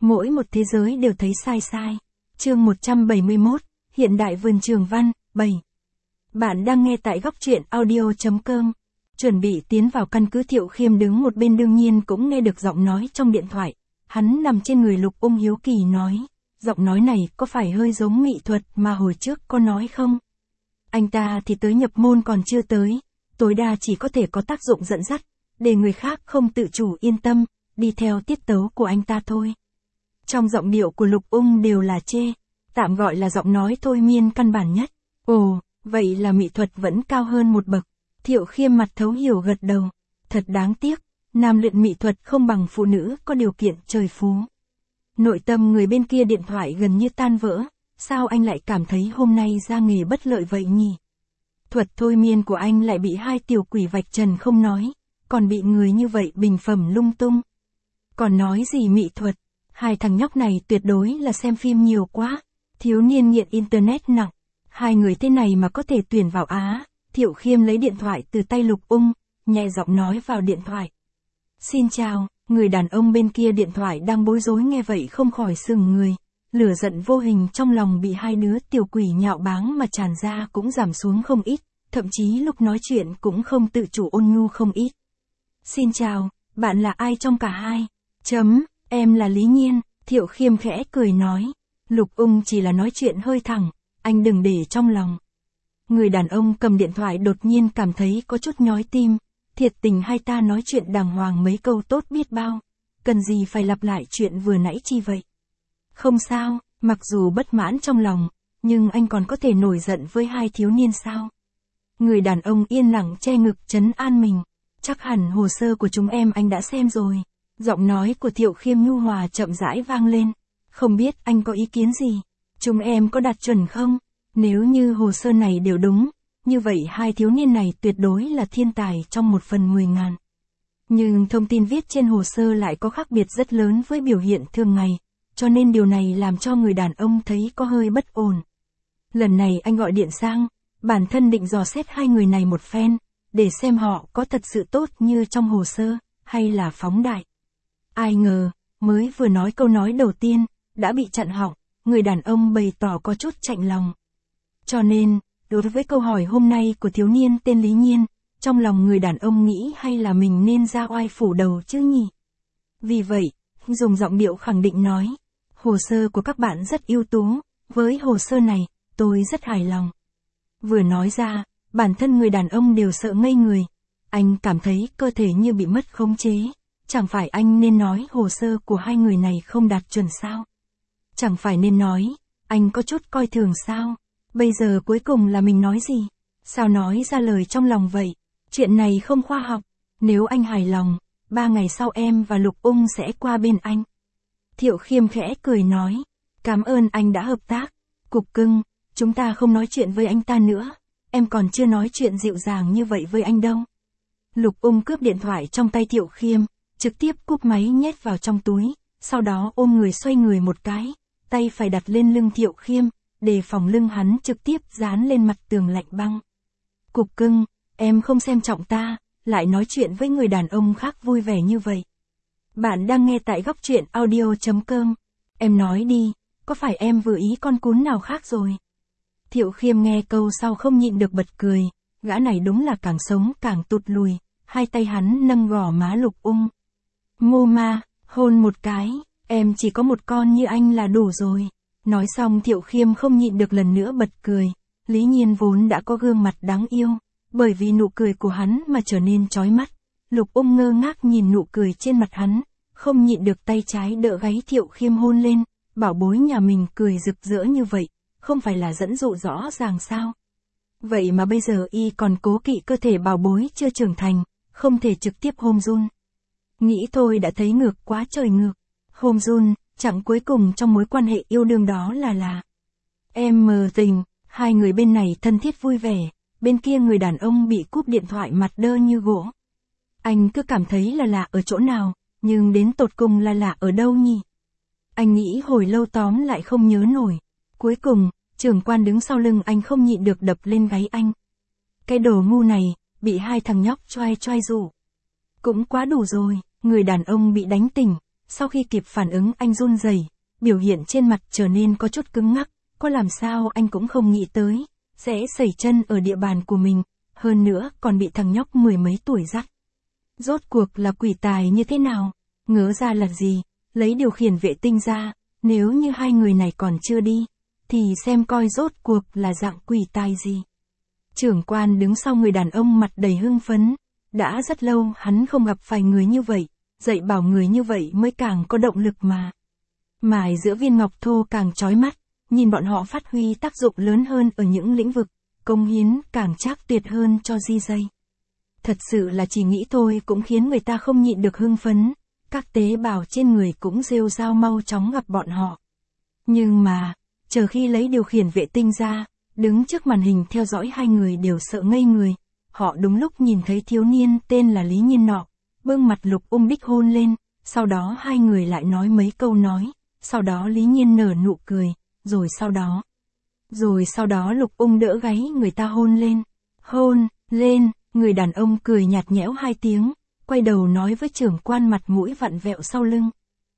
Mỗi một thế giới đều thấy sai sai. Chương 171, Hiện đại vườn trường văn, 7. Bạn đang nghe tại góc truyện audio.com. Chuẩn bị tiến vào căn cứ, Thiệu Khiêm đứng một bên đương nhiên cũng nghe được giọng nói trong điện thoại. Hắn nằm trên người Lục Ung hiếu kỳ nói, giọng nói này có phải hơi giống mỹ thuật mà hồi trước có nói không? Anh ta thì tới nhập môn còn chưa tới, tối đa chỉ có thể có tác dụng dẫn dắt, để người khác không tự chủ yên tâm, đi theo tiết tấu của anh ta thôi. Trong giọng điệu của Lục Ung đều là chê, tạm gọi là giọng nói thôi miên căn bản nhất. Ồ, vậy là mỹ thuật vẫn cao hơn một bậc. Thiệu Khiêm mặt thấu hiểu gật đầu. Thật đáng tiếc, nam luyện mỹ thuật không bằng phụ nữ có điều kiện trời phú. Nội tâm người bên kia điện thoại gần như tan vỡ, sao anh lại cảm thấy hôm nay ra nghề bất lợi vậy nhỉ? Thuật thôi miên của anh lại bị hai tiểu quỷ vạch trần không nói, còn bị người như vậy bình phẩm lung tung. Còn nói gì mỹ thuật, hai thằng nhóc này tuyệt đối là xem phim nhiều quá, thiếu niên nghiện internet nặng. Hai người thế này mà có thể tuyển vào Á. Thiệu Khiêm lấy điện thoại từ tay Lục Ung, nhẹ giọng nói vào điện thoại. Xin chào, người đàn ông bên kia điện thoại đang bối rối nghe vậy không khỏi sừng người. Lửa giận vô hình trong lòng bị hai đứa tiểu quỷ nhạo báng mà tràn ra cũng giảm xuống không ít, thậm chí lúc nói chuyện cũng không tự chủ ôn nhu không ít. Xin chào, bạn là ai trong cả hai? Em là Lý Nhiên, Thiệu Khiêm khẽ cười nói. Lục Ung chỉ là nói chuyện hơi thẳng, anh đừng để trong lòng. Người đàn ông cầm điện thoại đột nhiên cảm thấy có chút nhói tim, thiệt tình hai ta nói chuyện đàng hoàng mấy câu tốt biết bao, cần gì phải lặp lại chuyện vừa nãy chi vậy? Không sao, mặc dù bất mãn trong lòng, nhưng anh còn có thể nổi giận với hai thiếu niên sao? Người đàn ông yên lặng che ngực trấn an mình, chắc hẳn hồ sơ của chúng em anh đã xem rồi. Giọng nói của Thiệu Khiêm nhu hòa chậm rãi vang lên, không biết anh có ý kiến gì? Chúng em có đạt chuẩn không? Nếu như hồ sơ này đều đúng, như vậy hai thiếu niên này tuyệt đối là thiên tài trong 1/10.000. Nhưng thông tin viết trên hồ sơ lại có khác biệt rất lớn với biểu hiện thường ngày, cho nên điều này làm cho người đàn ông thấy có hơi bất ổn. Lần này anh gọi điện sang, bản thân định dò xét hai người này một phen, để xem họ có thật sự tốt như trong hồ sơ, hay là phóng đại. Ai ngờ, mới vừa nói câu nói đầu tiên, đã bị chặn họng, người đàn ông bày tỏ có chút chạnh lòng. Cho nên, đối với câu hỏi hôm nay của thiếu niên tên Lý Nhiên, trong lòng người đàn ông nghĩ hay là mình nên ra oai phủ đầu chứ nhỉ? Vì vậy, dùng giọng điệu khẳng định nói, hồ sơ của các bạn rất ưu tú, với hồ sơ này, tôi rất hài lòng. Vừa nói ra, bản thân người đàn ông đều sợ ngây người. Anh cảm thấy cơ thể như bị mất khống chế. Chẳng phải anh nên nói hồ sơ của hai người này không đạt chuẩn sao? Chẳng phải nên nói, anh có chút coi thường sao? Bây giờ cuối cùng là mình nói gì? Sao nói ra lời trong lòng vậy? Chuyện này không khoa học. Nếu anh hài lòng, 3 ngày sau em và Lục Ung sẽ qua bên anh. Thiệu Khiêm khẽ cười nói, cảm ơn anh đã hợp tác. Cục cưng, chúng ta không nói chuyện với anh ta nữa. Em còn chưa nói chuyện dịu dàng như vậy với anh đâu. Lục Ung cướp điện thoại trong tay Thiệu Khiêm, trực tiếp cúp máy nhét vào trong túi, sau đó ôm người xoay người một cái, tay phải đặt lên lưng Thiệu Khiêm, để phòng lưng hắn trực tiếp dán lên mặt tường lạnh băng. Cục cưng, em không xem trọng ta, lại nói chuyện với người đàn ông khác vui vẻ như vậy. Bạn đang nghe tại góc truyện audio.com. Em nói đi, có phải em vừa ý con cún nào khác rồi? Thiệu Khiêm nghe câu sau không nhịn được bật cười, gã này đúng là càng sống càng tụt lùi, hai tay hắn nâng gò má Lục Ung. Ngô ma, hôn một cái, em chỉ có một con như anh là đủ rồi. Nói xong Thiệu Khiêm không nhịn được lần nữa bật cười. Lý Nhiên vốn đã có gương mặt đáng yêu, bởi vì nụ cười của hắn mà trở nên chói mắt. Lục Ung ngơ ngác nhìn nụ cười trên mặt hắn, không nhịn được tay trái đỡ gáy Thiệu Khiêm hôn lên. Bảo bối nhà mình cười rực rỡ như vậy, không phải là dẫn dụ rõ ràng sao? Vậy mà bây giờ y còn cố kỵ cơ thể bảo bối chưa trưởng thành, không thể trực tiếp hôn run. Nghĩ thôi đã thấy ngược quá trời ngược. Hôn run, chẳng cuối cùng trong mối quan hệ yêu đương đó là em mờ tình. Hai người bên này thân thiết vui vẻ, bên kia người đàn ông bị cúp điện thoại mặt đơ như gỗ. Anh cứ cảm thấy là lạ ở chỗ nào, nhưng đến tột cùng là lạ ở đâu nhỉ? Anh nghĩ hồi lâu tóm lại không nhớ nổi. Cuối cùng, trưởng quan đứng sau lưng anh không nhịn được đập lên gáy anh. Cái đồ ngu này, bị hai thằng nhóc choai choai rủ. Cũng quá đủ rồi, người đàn ông bị đánh tỉnh, sau khi kịp phản ứng anh run rẩy, biểu hiện trên mặt trở nên có chút cứng ngắc, có làm sao anh cũng không nghĩ tới, sẽ sẩy chân ở địa bàn của mình, hơn nữa còn bị thằng nhóc mười mấy tuổi dắt. Rốt cuộc là quỷ tài như thế nào? Ngớ ra là gì? Lấy điều khiển vệ tinh ra, nếu như hai người này còn chưa đi, thì xem coi rốt cuộc là dạng quỷ tài gì. Trưởng quan đứng sau người đàn ông mặt đầy hưng phấn, đã rất lâu hắn không gặp phải người như vậy, dạy bảo người như vậy mới càng có động lực mà. Mài giữa viên ngọc thô càng chói mắt, nhìn bọn họ phát huy tác dụng lớn hơn ở những lĩnh vực, công hiến càng trác tuyệt hơn cho DJ. Thật sự là chỉ nghĩ thôi cũng khiến người ta không nhịn được hưng phấn, các tế bào trên người cũng rêu rao mau chóng gặp bọn họ. Nhưng mà, chờ khi lấy điều khiển vệ tinh ra, đứng trước màn hình theo dõi hai người đều sợ ngây người, họ đúng lúc nhìn thấy thiếu niên tên là Lý Nhiên nọ, bưng mặt Lục Ung đích hôn lên, sau đó hai người lại nói mấy câu nói, sau đó Lý Nhiên nở nụ cười, rồi sau đó Lục Ung đỡ gáy người ta hôn lên, người đàn ông cười nhạt nhẽo hai tiếng, quay đầu nói với trưởng quan mặt mũi vặn vẹo sau lưng.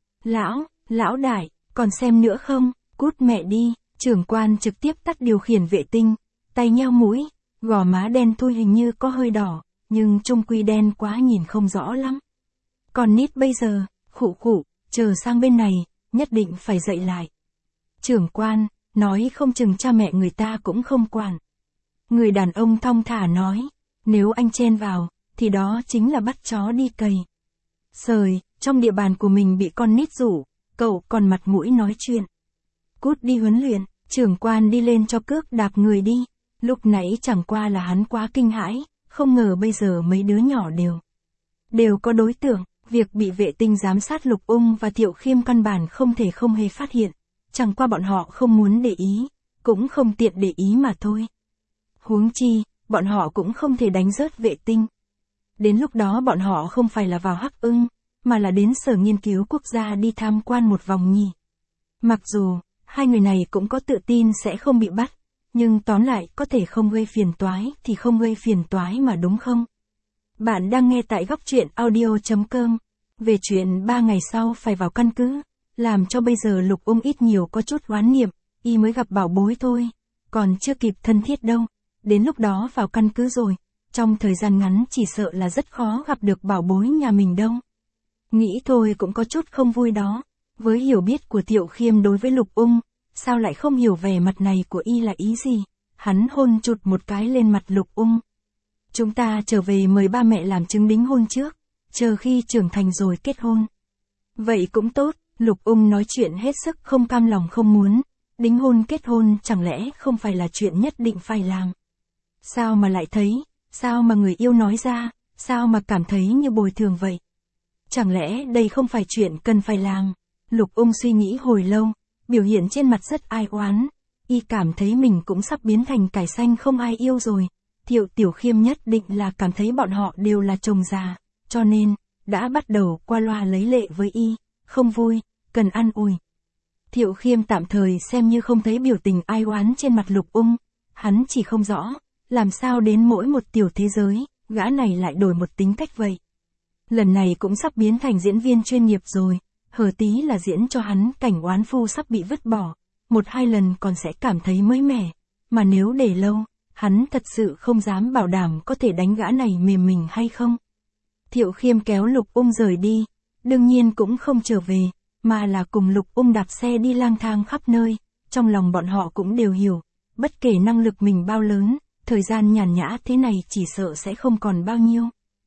Lão đại, còn xem nữa không, cút mẹ đi, trưởng quan trực tiếp tắt điều khiển vệ tinh, tay nheo mũi, gò má đen thui hình như có hơi đỏ, nhưng chung quy đen quá nhìn không rõ lắm. Còn nít bây giờ, khụ, chờ sang bên này, nhất định phải dậy lại. Trưởng quan, nói không chừng cha mẹ người ta cũng không quản. Người đàn ông thong thả nói, nếu anh chen vào, thì đó chính là bắt chó đi cày. Sời, trong địa bàn của mình bị con nít rủ, cậu còn mặt mũi nói chuyện. Cút đi huấn luyện, trưởng quan đi lên cho cước đạp người đi. Lúc nãy chẳng qua là hắn quá kinh hãi, không ngờ bây giờ mấy đứa nhỏ đều có đối tượng, việc bị vệ tinh giám sát Lục Ung và Thiệu Khiêm căn bản không thể không hề phát hiện, chẳng qua bọn họ không muốn để ý, cũng không tiện để ý mà thôi. Huống chi, bọn họ cũng không thể đánh rớt vệ tinh. Đến lúc đó bọn họ không phải là vào Hắc Ưng, mà là đến Sở Nghiên cứu Quốc gia đi tham quan một vòng nhỉ. Mặc dù, hai người này cũng có tự tin sẽ không bị bắt, nhưng tóm lại có thể không gây phiền toái thì không gây phiền toái mà đúng không? Bạn đang nghe tại góc truyện audio.com. Về chuyện 3 ngày sau phải vào căn cứ, làm cho bây giờ Lục Ung ít nhiều có chút oán niệm, y mới gặp bảo bối thôi, còn chưa kịp thân thiết đâu, đến lúc đó vào căn cứ rồi, trong thời gian ngắn chỉ sợ là rất khó gặp được bảo bối nhà mình đâu. Nghĩ thôi cũng có chút không vui đó, với hiểu biết của Thiệu Khiêm đối với Lục Ung, sao lại không hiểu vẻ mặt này của y là ý gì, hắn hôn chụt một cái lên mặt Lục Ung. Chúng ta trở về mời ba mẹ làm chứng đính hôn trước, chờ khi trưởng thành rồi kết hôn. Vậy cũng tốt, Lục Ung nói chuyện hết sức không cam lòng không muốn, đính hôn kết hôn chẳng lẽ không phải là chuyện nhất định phải làm. Sao mà lại thấy, sao mà người yêu nói ra, sao mà cảm thấy như bồi thường vậy? Chẳng lẽ đây không phải chuyện cần phải làm? Lục Ung suy nghĩ hồi lâu, biểu hiện trên mặt rất ai oán, y cảm thấy mình cũng sắp biến thành cải xanh không ai yêu rồi. Thiệu Tiểu Khiêm nhất định là cảm thấy bọn họ đều là chồng già, cho nên, đã bắt đầu qua loa lấy lệ với y, không vui, cần an ủi. Thiệu Khiêm tạm thời xem như không thấy biểu tình ai oán trên mặt Lục Ung, hắn chỉ không rõ, làm sao đến mỗi một tiểu thế giới, gã này lại đổi một tính cách vậy. Lần này cũng sắp biến thành diễn viên chuyên nghiệp rồi, hở tí là diễn cho hắn cảnh oán phu sắp bị vứt bỏ, 1-2 lần còn sẽ cảm thấy mới mẻ, mà nếu để lâu, hắn thật sự không dám bảo đảm có thể đánh gã này mềm mình hay không. Thiệu Khiêm kéo Lục Ung rời đi, đương nhiên cũng không trở về, mà là cùng Lục Ung đạp xe đi lang thang khắp nơi, trong lòng bọn họ cũng đều hiểu, bất kể năng lực mình bao lớn, thời gian nhàn nhã thế này chỉ sợ sẽ không còn bao nhiêu.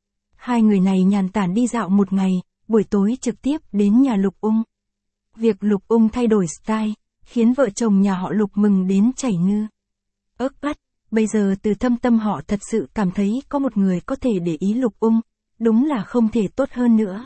Hai người này nhàn tản đi dạo một ngày, buổi tối trực tiếp đến nhà Lục Ung. Việc Lục Ung thay đổi style, khiến vợ chồng nhà họ Lục mừng đến chảy ngư ớt ắt. Bây giờ từ thâm tâm họ thật sự cảm thấy có một người có thể để ý Lục Ung, đúng là không thể tốt hơn nữa.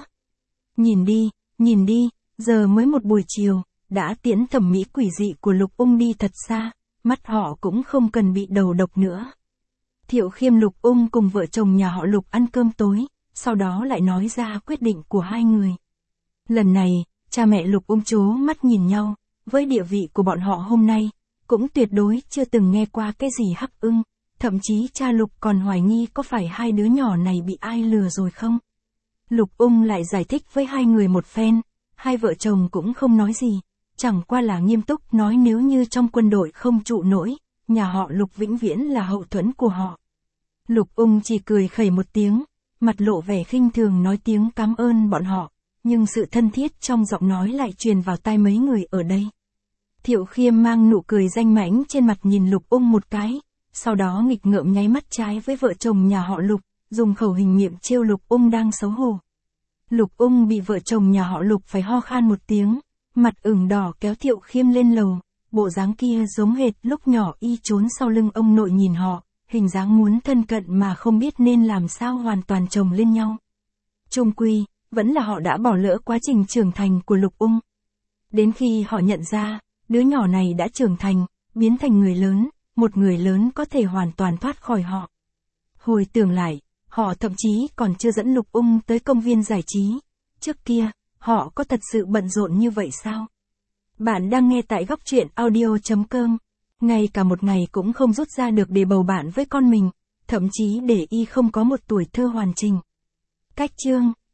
Nhìn đi, giờ mới một buổi chiều, đã tiễn thẩm mỹ quỷ dị của Lục Ung đi thật xa, mắt họ cũng không cần bị đầu độc nữa. Thiệu Khiêm Lục Ung cùng vợ chồng nhà họ Lục ăn cơm tối, sau đó lại nói ra quyết định của hai người. Lần này, cha mẹ Lục Ung trố mắt nhìn nhau, với địa vị của bọn họ hôm nay, cũng tuyệt đối chưa từng nghe qua cái gì Hắc Ưng, thậm chí cha Lục còn hoài nghi có phải hai đứa nhỏ này bị ai lừa rồi không. Lục Ung lại giải thích với hai người một phen, hai vợ chồng cũng không nói gì, chẳng qua là nghiêm túc nói nếu như trong quân đội không trụ nổi, nhà họ Lục vĩnh viễn là hậu thuẫn của họ. Lục Ung chỉ cười khẩy một tiếng, mặt lộ vẻ khinh thường nói tiếng cảm ơn bọn họ, nhưng sự thân thiết trong giọng nói lại truyền vào tai mấy người ở đây. Thiệu Khiêm mang nụ cười danh mãnh trên mặt nhìn Lục Ung một cái, sau đó nghịch ngợm nháy mắt trái với vợ chồng nhà họ Lục, dùng khẩu hình miệng trêu Lục Ung đang xấu hổ. Lục Ung bị vợ chồng nhà họ Lục phải ho khan một tiếng, mặt ửng đỏ kéo Thiệu Khiêm lên lầu, bộ dáng kia giống hệt lúc nhỏ y trốn sau lưng ông nội nhìn họ, hình dáng muốn thân cận mà không biết nên làm sao hoàn toàn chồng lên nhau. Chung quy, vẫn là họ đã bỏ lỡ quá trình trưởng thành của Lục Ung. Đến khi họ nhận ra, đứa nhỏ này đã trưởng thành, biến thành người lớn, một người lớn có thể hoàn toàn thoát khỏi họ. Hồi tưởng lại, họ thậm chí còn chưa dẫn Lục Ung tới công viên giải trí. Trước kia, họ có thật sự bận rộn như vậy sao? Bạn đang nghe tại góc truyện audio.com. Ngay cả một ngày cũng không rút ra được để bầu bạn với con mình, thậm chí để y không có một tuổi thơ hoàn chỉnh. Cách chương